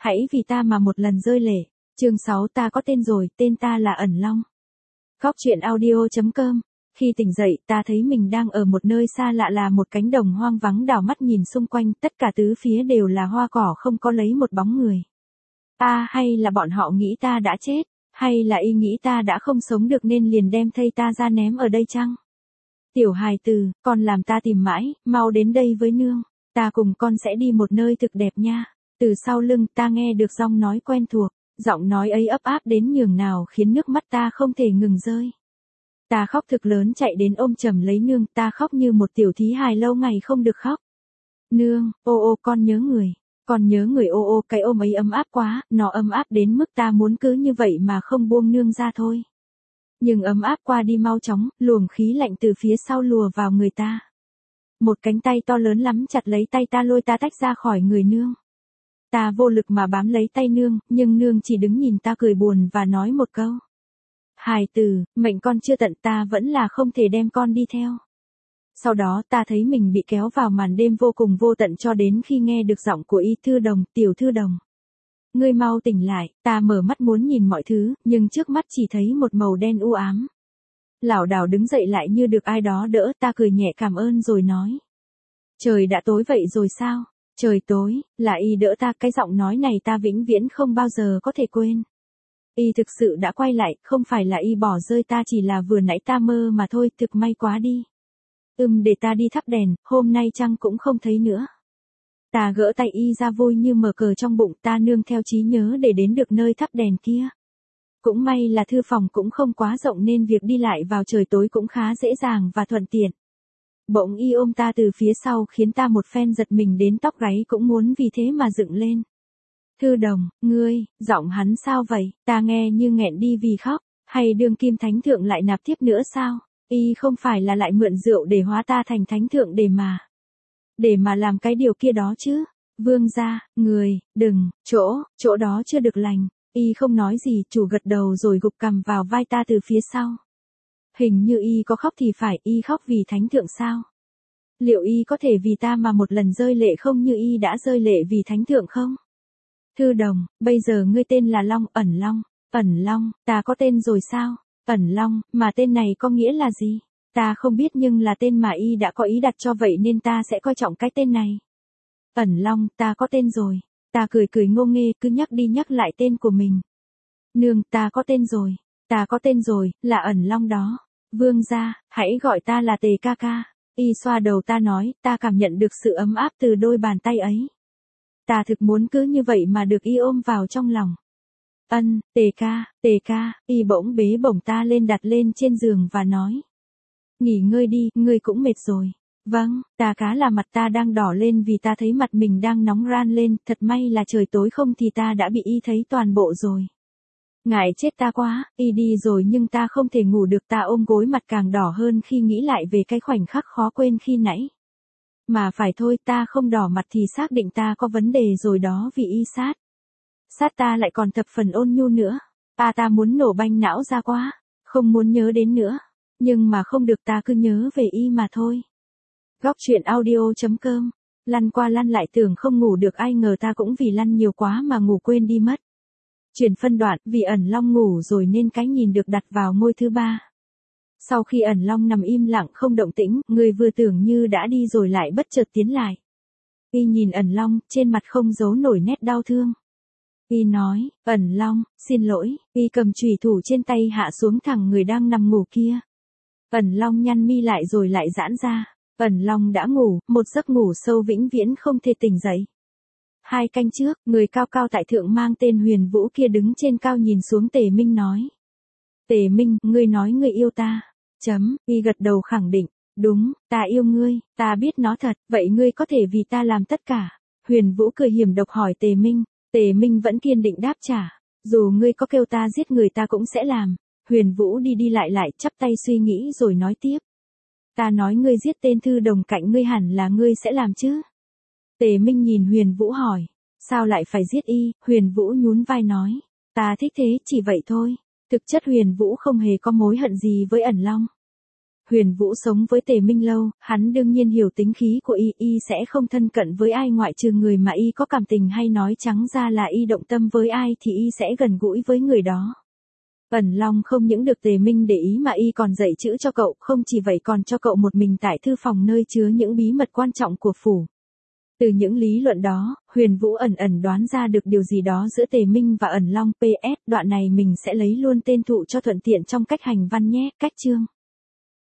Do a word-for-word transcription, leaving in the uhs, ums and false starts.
Hãy vì ta mà một lần rơi lệ. Chương sáu ta có tên rồi, tên ta là Ẩn Long. Góc truyện audio chấm com. Khi tỉnh dậy, ta thấy mình đang ở một nơi xa lạ là một cánh đồng hoang vắng, đảo mắt nhìn xung quanh, tất cả tứ phía đều là hoa cỏ, không có lấy một bóng người. À, hay là bọn họ nghĩ ta đã chết, hay là y nghĩ ta đã không sống được nên liền đem thây ta ra ném ở đây chăng? Tiểu hài từ, con làm ta tìm mãi, mau đến đây với nương, ta cùng con sẽ đi một nơi thực đẹp nha. Từ sau lưng ta nghe được giọng nói quen thuộc, giọng nói ấy ấp áp đến nhường nào khiến nước mắt ta không thể ngừng rơi. Ta khóc thực lớn, chạy đến ôm chầm lấy nương, ta khóc như một tiểu thí hài lâu ngày không được khóc. Nương, ô ô con nhớ người, con nhớ người ô ô, cái ôm ấy ấm áp quá, nó ấm áp đến mức ta muốn cứ như vậy mà không buông nương ra thôi. Nhưng ấm áp qua đi mau chóng, luồng khí lạnh từ phía sau lùa vào người ta. Một cánh tay to lớn lắm chặt lấy tay ta, lôi ta tách ra khỏi người nương. Ta vô lực mà bám lấy tay nương, nhưng nương chỉ đứng nhìn ta cười buồn và nói một câu. Hài từ, mệnh con chưa tận, ta vẫn là không thể đem con đi theo. Sau đó ta thấy mình bị kéo vào màn đêm vô cùng vô tận cho đến khi nghe được giọng của Y Thư Đồng, Tiểu Thư Đồng. Ngươi mau tỉnh lại, ta mở mắt muốn nhìn mọi thứ, nhưng trước mắt chỉ thấy một màu đen u ám. Lảo đảo đứng dậy lại như được ai đó đỡ, ta cười nhẹ cảm ơn rồi nói. Trời đã tối vậy rồi sao? Trời tối, là Y đỡ ta, cái giọng nói này ta vĩnh viễn không bao giờ có thể quên. Y thực sự đã quay lại, không phải là Y bỏ rơi ta, chỉ là vừa nãy ta mơ mà thôi, thực may quá đi. Ừm để ta đi thắp đèn, hôm nay trăng cũng không thấy nữa. Ta gỡ tay Y ra vui như mở cờ trong bụng, ta nương theo trí nhớ để đến được nơi thắp đèn kia. Cũng may là thư phòng cũng không quá rộng nên việc đi lại vào trời tối cũng khá dễ dàng và thuận tiện. Bỗng Y ôm ta từ phía sau khiến ta một phen giật mình đến tóc gáy cũng muốn vì thế mà dựng lên. Thư Đồng, ngươi, giọng hắn sao vậy, ta nghe như nghẹn đi vì khóc, hay đương kim thánh thượng lại nạp tiếp nữa sao? Y không phải là lại mượn rượu để hóa ta thành thánh thượng để mà. Để mà làm cái điều kia đó chứ. Vương gia, người, đừng, chỗ, chỗ đó chưa được lành. Y không nói gì, chủ gật đầu rồi gục cằm vào vai ta từ phía sau. Hình như Y có khóc thì phải, Y khóc vì thánh thượng sao? Liệu Y có thể vì ta mà một lần rơi lệ không như Y đã rơi lệ vì thánh thượng không? Thư Đồng, bây giờ ngươi tên là Long, Ẩn Long. Ẩn Long, ta có tên rồi sao? Ẩn Long, mà tên này có nghĩa là gì? Ta không biết, nhưng là tên mà Y đã có ý đặt cho, vậy nên ta sẽ coi trọng cái tên này. Ẩn Long, ta có tên rồi. Ta cười cười ngô nghê, cứ nhắc đi nhắc lại tên của mình. Nương, ta có tên rồi. Ta có tên rồi, là Ẩn Long đó. Vương gia, hãy gọi ta là Tề ca ca. Y xoa đầu ta nói, ta cảm nhận được sự ấm áp từ đôi bàn tay ấy. Ta thực muốn cứ như vậy mà được Y ôm vào trong lòng. Ân, Tề ca, Tề ca, Y bỗng bế bổng ta lên đặt lên trên giường và nói. Nghỉ ngơi đi, ngươi cũng mệt rồi. Vâng, ta cá là mặt ta đang đỏ lên vì ta thấy mặt mình đang nóng ran lên, thật may là trời tối không thì ta đã bị Y thấy toàn bộ rồi. Ngại chết ta quá, Y đi rồi nhưng ta không thể ngủ được, ta ôm gối mặt càng đỏ hơn khi nghĩ lại về cái khoảnh khắc khó quên khi nãy. Mà phải thôi, ta không đỏ mặt thì xác định ta có vấn đề rồi đó, vì Y sát. Sát ta lại còn thập phần ôn nhu nữa. Ta ta muốn nổ banh não ra quá, không muốn nhớ đến nữa. Nhưng mà không được, ta cứ nhớ về Y mà thôi. Góc truyện audio chấm com. Lăn qua lăn lại tưởng không ngủ được, ai ngờ ta cũng vì lăn nhiều quá mà ngủ quên đi mất. Chuyển phân đoạn, vì Ẩn Long ngủ rồi nên cái nhìn được đặt vào môi thứ ba. Sau khi Ẩn Long nằm im lặng không động tĩnh, người vừa tưởng như đã đi rồi lại bất chợt tiến lại. Y nhìn Ẩn Long, trên mặt không giấu nổi nét đau thương. Y nói, Ẩn Long, xin lỗi. Y cầm chùy thủ trên tay hạ xuống thẳng người đang nằm ngủ kia. Ẩn Long nhăn mi lại rồi lại giãn ra. Ẩn Long đã ngủ, một giấc ngủ sâu vĩnh viễn không thể tỉnh dậy. Hai canh trước, người cao cao tại thượng mang tên Huyền Vũ kia đứng trên cao nhìn xuống Tề Minh nói. Tề Minh, ngươi nói ngươi yêu ta. Chấm, Y gật đầu khẳng định. Đúng, ta yêu ngươi, ta biết nó thật, vậy ngươi có thể vì ta làm tất cả. Huyền Vũ cười hiểm độc hỏi Tề Minh. Tề Minh vẫn kiên định đáp trả. Dù ngươi có kêu ta giết người ta cũng sẽ làm. Huyền Vũ đi đi lại lại, chắp tay suy nghĩ rồi nói tiếp. Ta nói ngươi giết tên Thư Đồng cạnh ngươi hẳn là ngươi sẽ làm chứ. Tề Minh nhìn Huyền Vũ hỏi. Sao lại phải giết Y? Huyền Vũ nhún vai nói. Ta thích thế, chỉ vậy thôi. Thực chất Huyền Vũ không hề có mối hận gì với Ẩn Long. Huyền Vũ sống với Tề Minh lâu, hắn đương nhiên hiểu tính khí của y, y sẽ không thân cận với ai ngoại trừ người mà y có cảm tình, hay nói trắng ra là y động tâm với ai thì y sẽ gần gũi với người đó. Ẩn Long không những được Tề Minh để ý mà y còn dạy chữ cho cậu, không chỉ vậy còn cho cậu một mình tại thư phòng nơi chứa những bí mật quan trọng của phủ. Từ những lý luận đó, Huyền Vũ ẩn ẩn đoán ra được điều gì đó giữa Tề Minh và Ẩn Long. pê ét Đoạn này mình sẽ lấy luôn tên thụ cho thuận tiện trong cách hành văn nhé. Cách chương